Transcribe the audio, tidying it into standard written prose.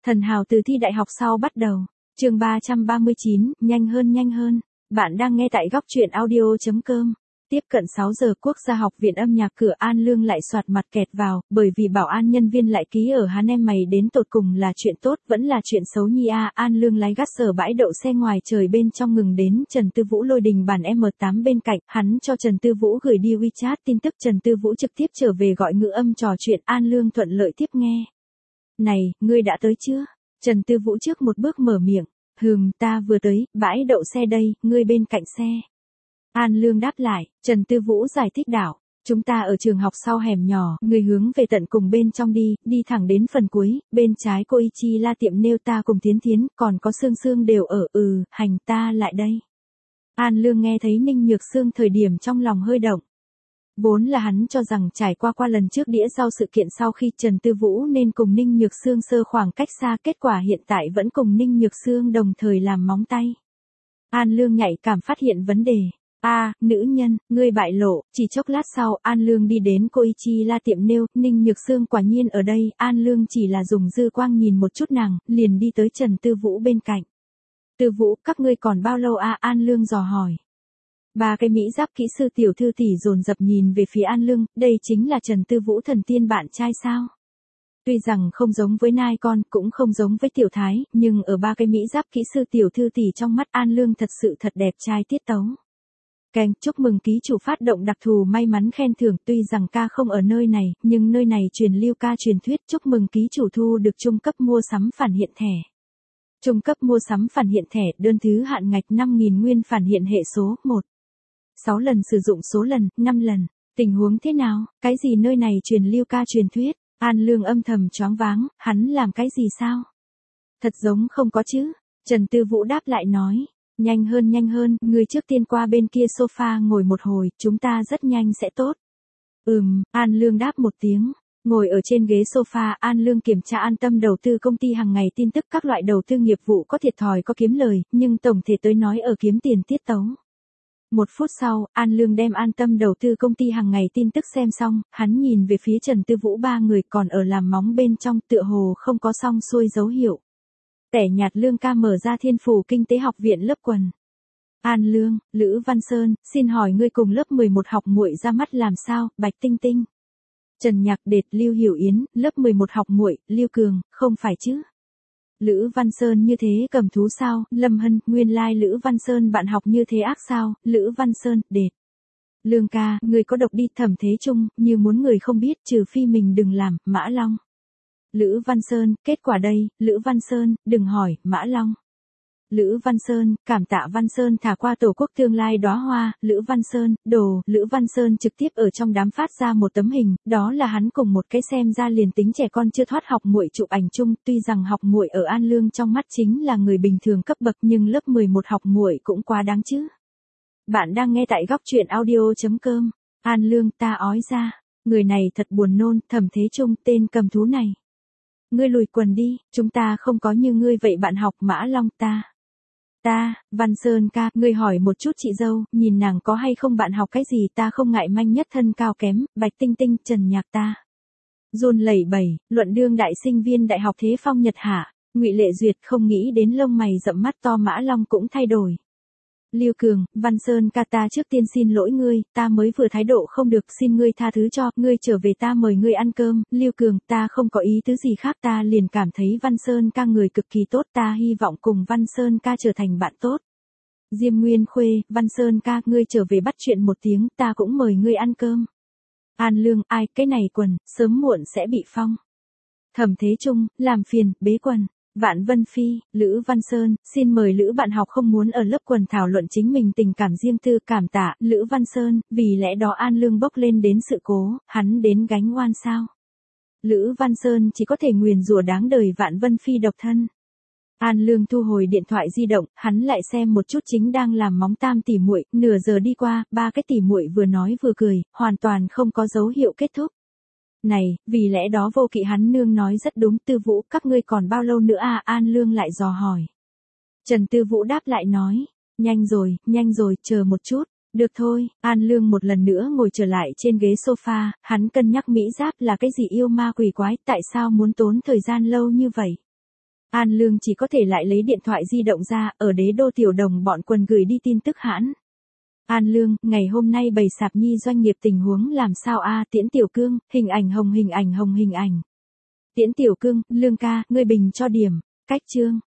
Thần hào từ thi đại học sau bắt đầu. Chương 339, nhanh hơn nhanh hơn. Bạn đang nghe tại góc truyện audio.com. Tiếp cận 6 giờ Quốc gia học viện âm nhạc cửa An Lương lại soạt mặt kẹt vào, bởi vì bảo an nhân viên lại ký ở hắn em mày đến tột cùng là chuyện tốt vẫn là chuyện xấu nhi a. An Lương lái gắt sở bãi đậu xe ngoài trời bên trong ngừng đến Trần Tư Vũ lôi đình bản M8 bên cạnh, hắn cho Trần Tư Vũ gửi đi WeChat tin tức. Trần Tư Vũ trực tiếp trở về gọi ngữ âm trò chuyện, An Lương thuận lợi tiếp nghe. Này, ngươi đã tới chưa? Trần Tư Vũ trước một bước mở miệng. Ta vừa tới, bãi đậu xe đây, ngươi bên cạnh xe. An Lương đáp lại, Trần Tư Vũ giải thích đảo. Chúng ta ở trường học sau hẻm nhỏ, người hướng về tận cùng bên trong đi thẳng đến phần cuối, bên trái Koichi La tiệm nail ta cùng Thiến Thiến, còn có Sương Sương đều ở, hành ta lại đây. An Lương nghe thấy Ninh Nhược Sương thời điểm trong lòng hơi động. Vốn là hắn cho rằng trải qua lần trước đĩa rau sự kiện sau khi Trần Tư Vũ nên cùng Ninh Nhược Sương sơ khoảng cách xa, kết quả hiện tại vẫn cùng Ninh Nhược Sương đồng thời làm móng tay. An Lương nhạy cảm phát hiện vấn đề. Nữ nhân, ngươi bại lộ. Chỉ chốc lát sau, An Lương đi đến Koichi La tiệm nail, Ninh Nhược Sương quả nhiên ở đây, An Lương chỉ là dùng dư quang nhìn một chút nàng, liền đi tới Trần Tư Vũ bên cạnh. Tư Vũ, các ngươi còn bao lâu An Lương dò hỏi. Ba cái Mỹ giáp kỹ sư tiểu thư tỷ dồn dập nhìn về phía An Lương, đây chính là Trần Tư Vũ thần tiên bạn trai sao? Tuy rằng không giống với nai con, cũng không giống với tiểu thái, nhưng ở ba cái Mỹ giáp kỹ sư tiểu thư tỷ trong mắt An Lương thật sự thật đẹp trai tiết tấu. Chúc mừng ký chủ phát động đặc thù may mắn khen thưởng, tuy rằng ca không ở nơi này, nhưng nơi này truyền lưu ca truyền thuyết, chúc mừng ký chủ thu được trung cấp mua sắm phản hiện thẻ. Trung cấp mua sắm phản hiện thẻ, đơn thứ hạn ngạch 5.000 nguyên phản hiện hệ số 1. 6 lần sử dụng số lần, 5 lần. Tình huống thế nào, cái gì nơi này truyền lưu ca truyền thuyết? An Lương âm thầm choáng váng, hắn làm cái gì sao? Thật giống không có chứ. Trần Tư Vũ đáp lại nói. Nhanh hơn, người trước tiên qua bên kia sofa ngồi một hồi, chúng ta rất nhanh sẽ tốt. An Lương đáp một tiếng. Ngồi ở trên ghế sofa, An Lương kiểm tra An Tâm đầu tư công ty hàng ngày tin tức, các loại đầu tư nghiệp vụ có thiệt thòi có kiếm lời, nhưng tổng thể tới nói ở kiếm tiền tiết tấu. 1 phút sau, An Lương đem An Tâm đầu tư công ty hàng ngày tin tức xem xong, hắn nhìn về phía Trần Tư Vũ ba người còn ở làm móng bên trong, tựa hồ không có xong xuôi dấu hiệu. Tẻ nhạt Lương ca mở ra Thiên Phủ Kinh tế học viện lớp quần. An Lương, Lữ Văn Sơn, xin hỏi ngươi cùng lớp 11 học muội ra mắt làm sao? Bạch Tinh Tinh, Trần Nhạc Đệt, Lưu Hiểu Yến, lớp 11 học muội, Lưu Cường, không phải chứ? Lữ Văn Sơn như thế cầm thú sao? Lâm Hân, nguyên lai Lữ Văn Sơn bạn học như thế ác sao? Lữ Văn Sơn, Đệt. Lương ca, người có độc đi. Thẩm Thế Trung, như muốn người không biết, trừ phi mình đừng làm. Mã Long. Lữ Văn Sơn, kết quả đây. Lữ Văn Sơn, đừng hỏi. Mã Long. Lữ Văn Sơn, cảm tạ Văn Sơn thả qua tổ quốc tương lai đóa hoa. Lữ Văn Sơn, đồ. Lữ Văn Sơn trực tiếp ở trong đám phát ra một tấm hình, đó là hắn cùng một cái xem ra liền tính trẻ con chưa thoát học muội chụp ảnh chung. Tuy rằng học muội ở An Lương trong mắt chính là người bình thường cấp bậc, nhưng lớp 11 học muội cũng quá đáng chứ. Bạn đang nghe tại góc truyện audio.com. An Lương, ta ói ra. Người này thật buồn nôn. Thẩm Thế Trung, tên cầm thú này. Ngươi lùi quần đi, chúng ta không có như ngươi vậy bạn học. Mã Long, Văn Sơn ca, ngươi hỏi một chút chị dâu, nhìn nàng có hay không bạn học cái gì, ta không ngại manh nhất thân cao kém. Bạch Tinh Tinh, Trần Nhạc ta. Run lẩy bẩy, luận đương đại sinh viên đại học Thế Phong Nhật Hạ. Ngụy Lệ Duyệt, không nghĩ đến lông mày rậm mắt to Mã Long cũng thay đổi. Lưu Cường, Văn Sơn ca, ta trước tiên xin lỗi ngươi, ta mới vừa thái độ không được, xin ngươi tha thứ cho, ngươi trở về ta mời ngươi ăn cơm. Lưu Cường, ta không có ý tứ gì khác, ta liền cảm thấy Văn Sơn ca người cực kỳ tốt, ta hy vọng cùng Văn Sơn ca trở thành bạn tốt. Diêm Nguyên Khuê, Văn Sơn ca, ngươi trở về bắt chuyện một tiếng, ta cũng mời ngươi ăn cơm. An Lương, ai, cái này quần, sớm muộn sẽ bị phong. Thẩm Thế Trung, làm phiền, bế quần. Vạn Vân Phi, Lữ Văn Sơn, xin mời Lữ bạn học không muốn ở lớp quần thảo luận chính mình tình cảm riêng tư. Cảm tạ, Lữ Văn Sơn, vì lẽ đó An Lương bốc lên đến sự cố, hắn đến gánh oan sao? Lữ Văn Sơn chỉ có thể nguyền rủa đáng đời Vạn Vân Phi độc thân. An Lương thu hồi điện thoại di động, hắn lại xem một chút chính đang làm móng tam tỷ muội, nửa giờ đi qua, ba cái tỷ muội vừa nói vừa cười, hoàn toàn không có dấu hiệu kết thúc. Này, vì lẽ đó Vô Kỵ hắn nương nói rất đúng. Tư Vũ, các ngươi còn bao lâu nữa An Lương lại dò hỏi. Trần Tư Vũ đáp lại nói, nhanh rồi, chờ một chút. Được thôi, An Lương một lần nữa ngồi trở lại trên ghế sofa, hắn cân nhắc Mỹ giáp là cái gì yêu ma quỷ quái, tại sao muốn tốn thời gian lâu như vậy. An Lương chỉ có thể lại lấy điện thoại di động ra, ở Đế Đô Tiểu Đồng bọn quần gửi đi tin tức hãn. An Lương, ngày hôm nay bày sạp nhi doanh nghiệp tình huống làm sao a? Tiễn Tiểu Cương, hình ảnh hồng. Tiễn Tiểu Cương, Lương ca, ngươi bình cho điểm. Cách chương.